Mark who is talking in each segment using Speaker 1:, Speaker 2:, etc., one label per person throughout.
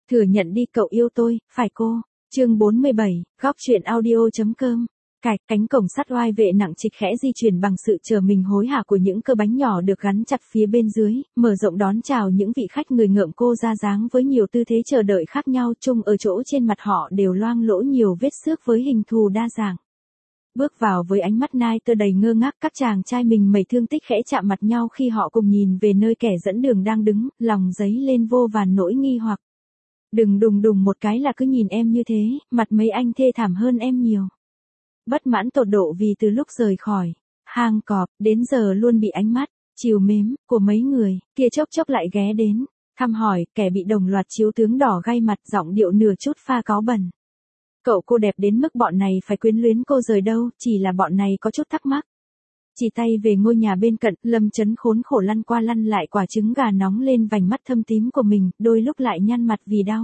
Speaker 1: Thừa nhận đi cậu yêu tôi, phải cô. Chương 47, góc truyện audio.com. Cánh cổng sắt oai vệ nặng trịch khẽ di chuyển bằng sự chờ mình hối hả của những cơ bánh nhỏ được gắn chặt phía bên dưới, mở rộng đón chào những vị khách người ngợm cô ra dáng với nhiều tư thế chờ đợi khác nhau, chung ở chỗ trên mặt họ đều loang lỗ nhiều vết xước với hình thù đa dạng. Bước vào với ánh mắt nai tơ đầy ngơ ngác, các chàng trai mình mẩy thương tích khẽ chạm mặt nhau khi họ cùng nhìn về nơi kẻ dẫn đường đang đứng, lòng dấy lên vô vàn nỗi nghi hoặc. Đừng đùng đùng một cái là cứ nhìn em như thế, mặt mấy anh thê thảm hơn em nhiều. Bất mãn tột độ vì từ lúc rời khỏi hang cọp đến giờ luôn bị ánh mắt trìu mến của mấy người kia chốc chốc lại ghé đến thăm hỏi, kẻ bị đồng loạt chiếu tướng đỏ gay mặt, giọng điệu nửa chút pha cáu bẩn. Cậu cô đẹp đến mức bọn này phải quyến luyến cô rời đâu, chỉ là bọn này có chút thắc mắc. Chỉ tay về ngôi nhà bên cận, Lâm Chấn khốn khổ lăn qua lăn lại quả trứng gà nóng lên vành mắt thâm tím của mình, đôi lúc lại nhăn mặt vì đau.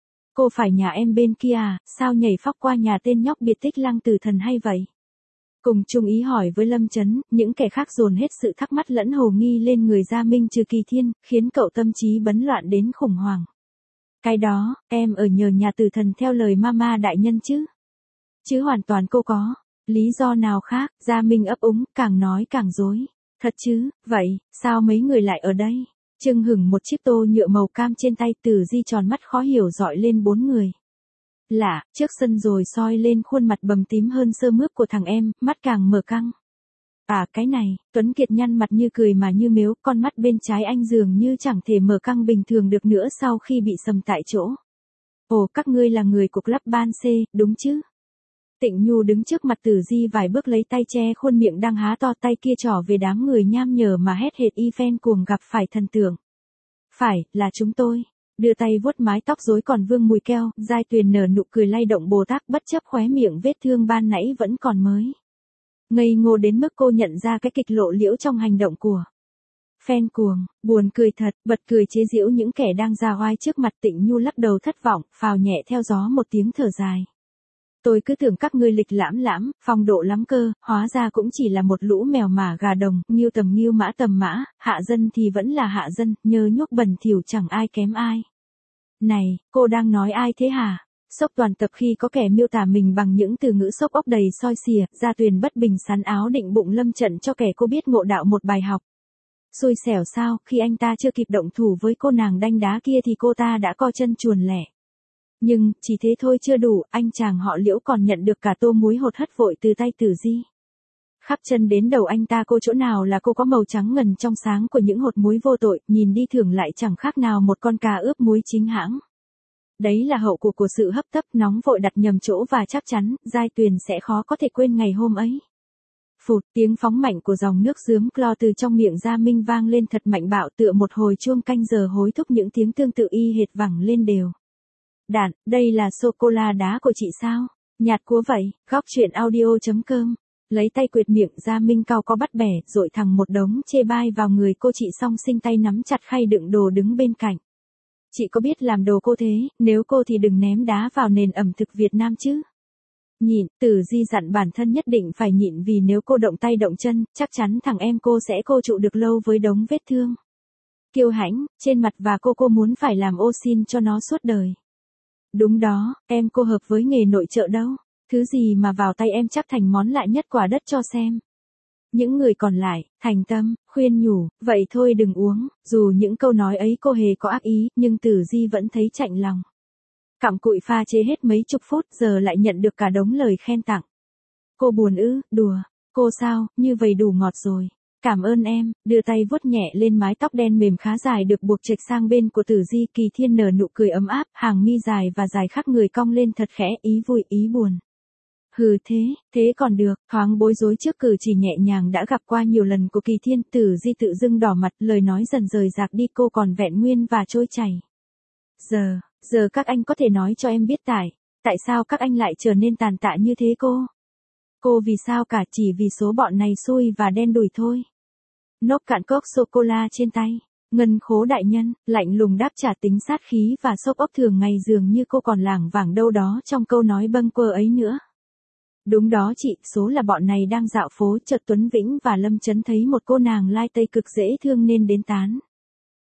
Speaker 1: Cô phải nhà em bên kia à, sao nhảy phóc qua nhà tên nhóc biệt tích Lăng Tử Thần hay vậy? Cùng chung ý hỏi với Lâm Chấn, những kẻ khác dồn hết sự thắc mắc lẫn hồ nghi lên người Gia Minh trừ Kỳ Thiên, khiến cậu tâm trí bấn loạn đến khủng hoảng. Cái đó, em ở nhờ nhà Tử Thần theo lời mama đại nhân chứ? Chứ hoàn toàn cô có lý do nào khác? Gia Minh ấp úng, càng nói càng dối. Thật chứ, vậy, sao mấy người lại ở đây? Trưng hửng một chiếc tô nhựa màu cam trên tay, Tử Di tròn mắt khó hiểu dọi lên bốn người. Lạ, trước sân rồi soi lên khuôn mặt bầm tím hơn sơ mướp của thằng em, mắt càng mở căng. À cái này, Tuấn Kiệt nhăn mặt như cười mà như mếu, con mắt bên trái anh dường như chẳng thể mở căng bình thường được nữa sau khi bị sầm tại chỗ. Ồ, các ngươi là người của Club Ban C, đúng chứ? Tịnh Nhu đứng trước mặt Tử Di vài bước lấy tay che khuôn miệng đang há to, tay kia trỏ về đám người nham nhở mà hét hệt y phen cuồng gặp phải thần tượng. Phải, là chúng tôi. Đưa tay vuốt mái tóc rối còn vương mùi keo, Giai Tuyền nở nụ cười lay động bồ tát bất chấp khóe miệng vết thương ban nãy vẫn còn mới. Ngây ngô đến mức cô nhận ra cái kịch lộ liễu trong hành động của phen cuồng, buồn cười thật, bật cười chế giễu những kẻ đang ra oai trước mặt. Tịnh Nhu lắc đầu thất vọng, phào nhẹ theo gió một tiếng thở dài. Tôi cứ tưởng các ngươi lịch lãm, phong độ lắm cơ, hóa ra cũng chỉ là một lũ mèo mả gà đồng, nghiêu tầm nghiêu mã tầm mã, hạ dân thì vẫn là hạ dân, nhơ nhuốc bẩn thỉu chẳng ai kém ai. Này, cô đang nói ai thế hả? Sốc toàn tập khi có kẻ miêu tả mình bằng những từ ngữ sốc óc đầy soi xìa, Gia Tuyền bất bình sắn áo định bụng lâm trận cho kẻ cô biết ngộ đạo một bài học. Xui xẻo sao, khi anh ta chưa kịp động thủ với cô nàng đanh đá kia thì cô ta đã co chân chuồn lẻ. Nhưng, chỉ thế thôi chưa đủ, anh chàng họ Liễu còn nhận được cả tô muối hột hất vội từ tay Tử Di. Khắp chân đến đầu anh ta cô chỗ nào là cô có màu trắng ngần trong sáng của những hột muối vô tội, nhìn đi thưởng lại chẳng khác nào một con cá ướp muối chính hãng. Đấy là hậu của sự hấp tấp nóng vội đặt nhầm chỗ và chắc chắn, Giai Tuyền sẽ khó có thể quên ngày hôm ấy. Phụt, tiếng phóng mạnh của dòng nước rướm clo từ trong miệng Gia Minh vang lên thật mạnh bạo, tựa một hồi chuông canh giờ hối thúc những tiếng tương tự y hệt vẳng lên đều. Đạn, đây là sô-cô-la đá của chị sao? Nhạt quá vậy, góc truyện audio.com. Lấy tay quệt miệng, Gia Minh cao có bắt bẻ, dội thẳng một đống chê bai vào người cô chị, song sinh tay nắm chặt khay đựng đồ đứng bên cạnh. Chị có biết làm đồ cô thế, nếu cô thì đừng ném đá vào nền ẩm thực Việt Nam chứ. Nhịn, Tử Di dặn bản thân nhất định phải nhịn vì nếu cô động tay động chân, chắc chắn thằng em cô sẽ cô trụ được lâu với đống vết thương kiêu hãnh trên mặt và cô muốn phải làm ô xin cho nó suốt đời. Đúng đó, em cô hợp với nghề nội trợ đâu, thứ gì mà vào tay em chắc thành món lạ nhất quả đất cho xem. Những người còn lại, thành tâm, khuyên nhủ, vậy thôi đừng uống, dù những câu nói ấy cô hề có ác ý, nhưng Tử Di vẫn thấy chạnh lòng. Cặm cụi pha chế hết mấy chục phút giờ lại nhận được cả đống lời khen tặng. Cô buồn ư, đùa, cô sao, như vậy đủ ngọt rồi. Cảm ơn em, đưa tay vuốt nhẹ lên mái tóc đen mềm khá dài được buộc chệch sang bên của Tử Di. Kỳ Thiên nở nụ cười ấm áp, hàng mi dài và dài khắc người cong lên thật khẽ, ý vui ý buồn. Hừ thế còn được, thoáng bối rối trước cử chỉ nhẹ nhàng đã gặp qua nhiều lần của Kỳ Thiên. Tử Di tự dưng đỏ mặt, lời nói dần rời rạc đi, cô còn vẹn nguyên và trôi chảy. Giờ các anh có thể nói cho em biết tại sao các anh lại trở nên tàn tạ như thế cô? Cô vì sao cả, chỉ vì số bọn này xui và đen đủi thôi. Nốc cạn cốc sô-cô-la trên tay, Ngân Khố đại nhân, lạnh lùng đáp trả tính sát khí và sốc ốc thường ngày, dường như cô còn lảng vảng đâu đó trong câu nói bâng quơ ấy nữa. Đúng đó chị, số là bọn này đang dạo phố, chợt Tuấn Vĩnh và Lâm Chấn thấy một cô nàng lai tây cực dễ thương nên đến tán.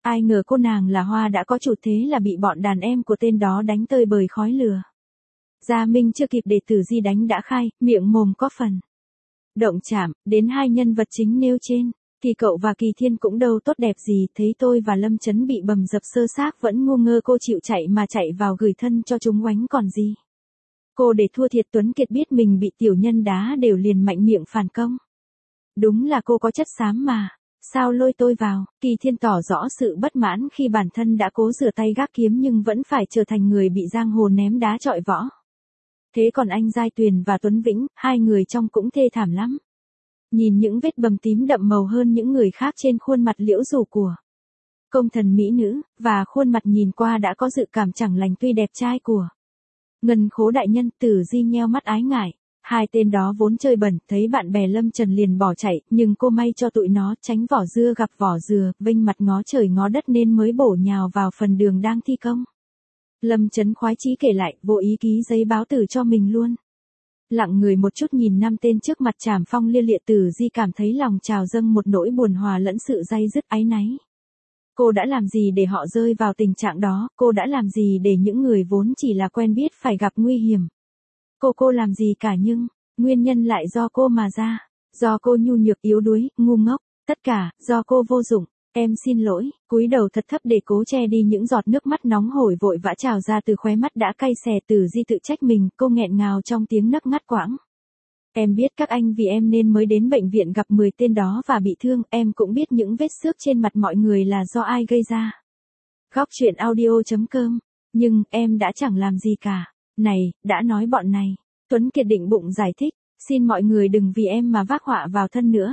Speaker 1: Ai ngờ cô nàng là Hoa đã có chủ, thế là bị bọn đàn em của tên đó đánh tơi bời khói lửa. Gia Minh chưa kịp để Tử Di đánh đã khai, miệng mồm có phần động chạm đến hai nhân vật chính nêu trên. Kỳ Cậu và Kỳ Thiên cũng đâu tốt đẹp gì, thấy tôi và Lâm Chấn bị bầm dập sơ xác vẫn ngu ngơ cô chịu chạy mà chạy vào gửi thân cho chúng oánh còn gì. Cô để thua thiệt Tuấn Kiệt biết mình bị tiểu nhân đá đều liền mạnh miệng phản công. Đúng là cô có chất xám mà, sao lôi tôi vào. Kỳ Thiên tỏ rõ sự bất mãn khi bản thân đã cố rửa tay gác kiếm nhưng vẫn phải trở thành người bị giang hồ ném đá chọi võ. Thế còn anh Giai Tuyền và Tuấn Vĩnh, hai người trong cũng thê thảm lắm. Nhìn những vết bầm tím đậm màu hơn những người khác trên khuôn mặt liễu rủ của công thần mỹ nữ, và khuôn mặt nhìn qua đã có dự cảm chẳng lành tuy đẹp trai của Ngân Khố đại nhân. Tử Di nheo mắt ái ngại. Hai tên đó vốn chơi bẩn, thấy bạn bè Lâm Trần liền bỏ chạy, nhưng cô may cho tụi nó tránh vỏ dưa gặp vỏ dừa, vênh mặt ngó trời ngó đất nên mới bổ nhào vào phần đường đang thi công. Lâm Chấn khoái chí kể lại, vô ý ký giấy báo tử cho mình luôn. Lặng người một chút nhìn năm tên trước mặt trảm phong lia lịa. Tử Di cảm thấy lòng trào dâng một nỗi buồn hòa lẫn sự day dứt áy náy. Cô đã làm gì để họ rơi vào tình trạng đó, cô đã làm gì để những người vốn chỉ là quen biết phải gặp nguy hiểm. Cô làm gì cả nhưng, nguyên nhân lại do cô mà ra. Do cô nhu nhược yếu đuối, ngu ngốc, tất cả, do cô vô dụng. Em xin lỗi, cúi đầu thật thấp để cố che đi những giọt nước mắt nóng hổi vội vã trào ra từ khóe mắt đã cay xè. Tử Di tự trách mình, cô nghẹn ngào trong tiếng nấc ngắt quãng. Em biết các anh vì em nên mới đến bệnh viện gặp 10 tên đó và bị thương, em cũng biết những vết xước trên mặt mọi người là do ai gây ra. Góc truyện audio.com. Nhưng, em đã chẳng làm gì cả. Này, đã nói bọn này. Tuấn Kiệt định bụng giải thích, xin mọi người đừng vì em mà vác họa vào thân nữa.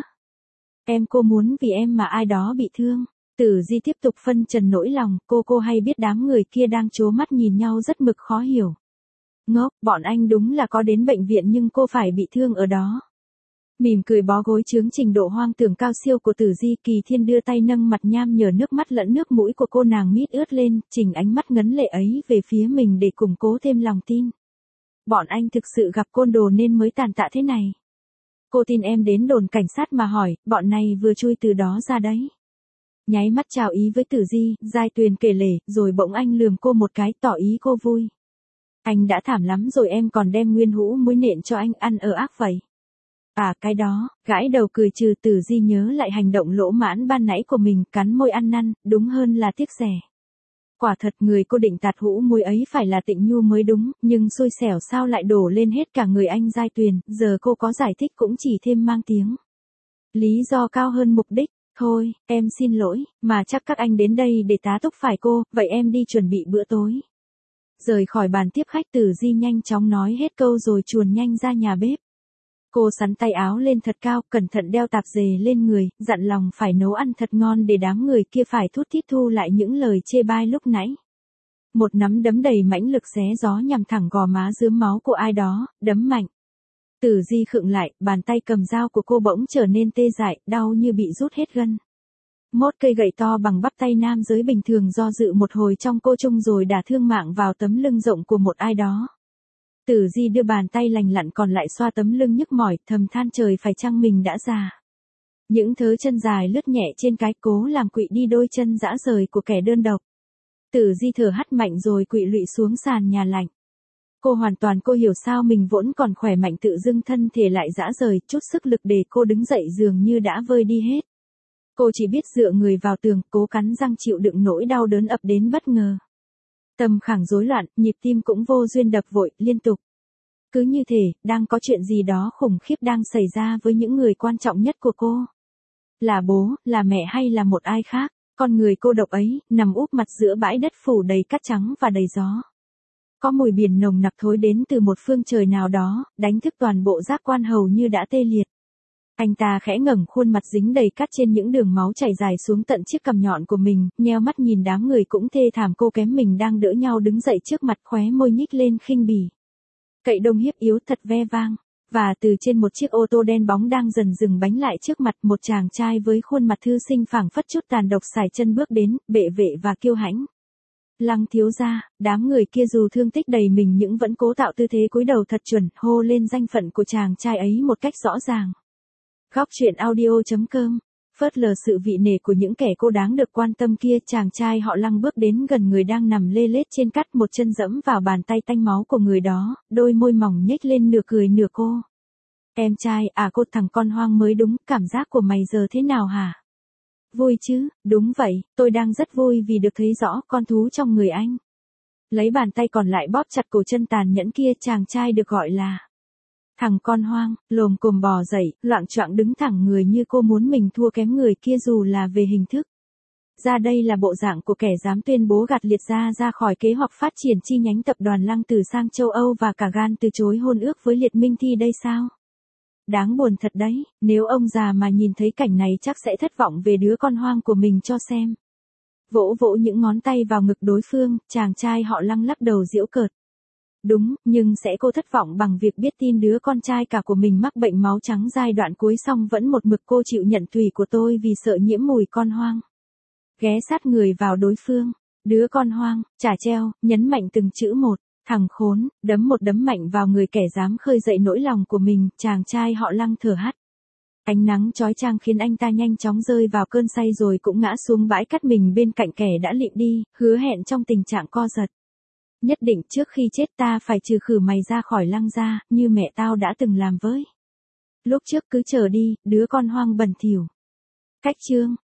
Speaker 1: Cô muốn vì em mà ai đó bị thương. Tử Di tiếp tục phân trần nỗi lòng, cô hay biết đám người kia đang trố mắt nhìn nhau rất mực khó hiểu. Ngốc, bọn anh đúng là có đến bệnh viện nhưng cô phải bị thương ở đó. Mỉm cười bó gối chướng trình độ hoang tưởng cao siêu của Tử Di. Kỳ Thiên đưa tay nâng mặt nham nhở nước mắt lẫn nước mũi của cô nàng mít ướt lên, chỉnh ánh mắt ngấn lệ ấy về phía mình để củng cố thêm lòng tin. Bọn anh thực sự gặp côn đồ nên mới tàn tạ thế này. Cô tin em đến đồn cảnh sát mà hỏi, bọn này vừa chui từ đó ra đấy. Nháy mắt chào ý với Tử Di, Giai Tuyền kể lể, rồi bỗng anh lườm cô một cái tỏ ý cô vui. Anh đã thảm lắm rồi em còn đem nguyên hũ muối nện cho anh ăn ở ác vậy. À cái đó, gãi đầu cười trừ. Tử Di nhớ lại hành động lỗ mãn ban nãy của mình, cắn môi ăn năn, đúng hơn là tiếc rẻ. Quả thật người cô định tạt hũ muối ấy phải là Tịnh Nhu mới đúng, nhưng xui xẻo sao lại đổ lên hết cả người anh Giai Tuyền, giờ cô có giải thích cũng chỉ thêm mang tiếng. Lý do cao hơn mục đích. Thôi, em xin lỗi, mà chắc các anh đến đây để tá túc phải cô, vậy em đi chuẩn bị bữa tối. Rời khỏi bàn tiếp khách, Tử Di nhanh chóng nói hết câu rồi chuồn nhanh ra nhà bếp. Cô sắn tay áo lên thật cao, cẩn thận đeo tạp dề lên người, dặn lòng phải nấu ăn thật ngon để đám người kia phải thút thít thu lại những lời chê bai lúc nãy. Một nắm đấm đầy mãnh lực xé gió nhằm thẳng gò má rướm máu của ai đó, đấm mạnh. Tử Di khựng lại, bàn tay cầm dao của cô bỗng trở nên tê dại, đau như bị rút hết gân. Mốt cây gậy to bằng bắp tay nam giới bình thường do dự một hồi trong cô trung rồi đả thương mạng vào tấm lưng rộng của một ai đó. Tử Di đưa bàn tay lành lặn còn lại xoa tấm lưng nhức mỏi, thầm than trời phải chăng mình đã già. Những thớ chân dài lướt nhẹ trên cái cố làm quỵ đi đôi chân dã rời của kẻ đơn độc. Tử Di thở hắt mạnh rồi quỵ lụy xuống sàn nhà lạnh. Cô hiểu sao mình vốn còn khỏe mạnh tự dưng thân thể lại dã rời, chút sức lực để cô đứng dậy dường như đã vơi đi hết. Cô chỉ biết dựa người vào tường, cố cắn răng chịu đựng nỗi đau đớn ập đến bất ngờ. Tâm khẳng rối loạn, nhịp tim cũng vô duyên đập vội, liên tục. Cứ như thể, đang có chuyện gì đó khủng khiếp đang xảy ra với những người quan trọng nhất của cô. Là bố, là mẹ hay là một ai khác, con người cô độc ấy, nằm úp mặt giữa bãi đất phủ đầy cát trắng và đầy gió. Có mùi biển nồng nặc thối đến từ một phương trời nào đó, đánh thức toàn bộ giác quan hầu như đã tê liệt. Anh ta khẽ ngẩng khuôn mặt dính đầy cát trên những đường máu chảy dài xuống tận chiếc cằm nhọn của mình, nheo mắt nhìn đám người cũng thê thảm cô kém mình đang đỡ nhau đứng dậy trước mặt, khóe môi nhích lên khinh bỉ. Cậy đông hiếp yếu thật ve vang, và từ trên một chiếc ô tô đen bóng đang dần dừng bánh lại trước mặt, một chàng trai với khuôn mặt thư sinh phảng phất chút tàn độc sải chân bước đến, bệ vệ và kiêu hãnh. Lăng thiếu gia, đám người kia dù thương tích đầy mình nhưng vẫn cố tạo tư thế cúi đầu thật chuẩn, hô lên danh phận của chàng trai ấy một cách rõ ràng. Góc truyện audio.com Phớt lờ sự vị nể của những kẻ cô đáng được quan tâm kia, chàng trai họ Lăng bước đến gần người đang nằm lê lết trên cát, một chân dẫm vào bàn tay tanh máu của người đó, đôi môi mỏng nhếch lên nửa cười nửa cô. Em trai, à cô thằng con hoang mới đúng, cảm giác của mày giờ thế nào hả? Vui chứ, đúng vậy, tôi đang rất vui vì được thấy rõ con thú trong người anh. Lấy bàn tay còn lại bóp chặt cổ chân tàn nhẫn kia, chàng trai được gọi là thằng con hoang, lồm cồm bò dậy, loạng choạng đứng thẳng người như cô muốn mình thua kém người kia dù là về hình thức. Ra đây là bộ dạng của kẻ dám tuyên bố gạt Liệt ra khỏi kế hoạch phát triển chi nhánh tập đoàn Lăng Tử sang châu Âu và cả gan từ chối hôn ước với Liệt Minh Thi đây sao? Đáng buồn thật đấy, nếu ông già mà nhìn thấy cảnh này chắc sẽ thất vọng về đứa con hoang của mình cho xem. Vỗ vỗ những ngón tay vào ngực đối phương, chàng trai họ Lăng lắc đầu giễu cợt. Đúng, nhưng sẽ cô thất vọng bằng việc biết tin đứa con trai cả của mình mắc bệnh máu trắng giai đoạn cuối, xong vẫn một mực cô chịu nhận tùy của tôi vì sợ nhiễm mùi con hoang. Ghé sát người vào đối phương, đứa con hoang, chả treo, nhấn mạnh từng chữ một, thằng khốn, đấm một đấm mạnh vào người kẻ dám khơi dậy nỗi lòng của mình, chàng trai họ Lăng thở hắt. Ánh nắng chói chang khiến anh ta nhanh chóng rơi vào cơn say rồi cũng ngã xuống bãi cát mình bên cạnh kẻ đã lịm đi, hứa hẹn trong tình trạng co giật. Nhất định trước khi chết ta phải trừ khử mày ra khỏi Lăng gia, như mẹ tao đã từng làm với. Lúc trước cứ chờ đi, đứa con hoang bẩn thỉu. Cách chương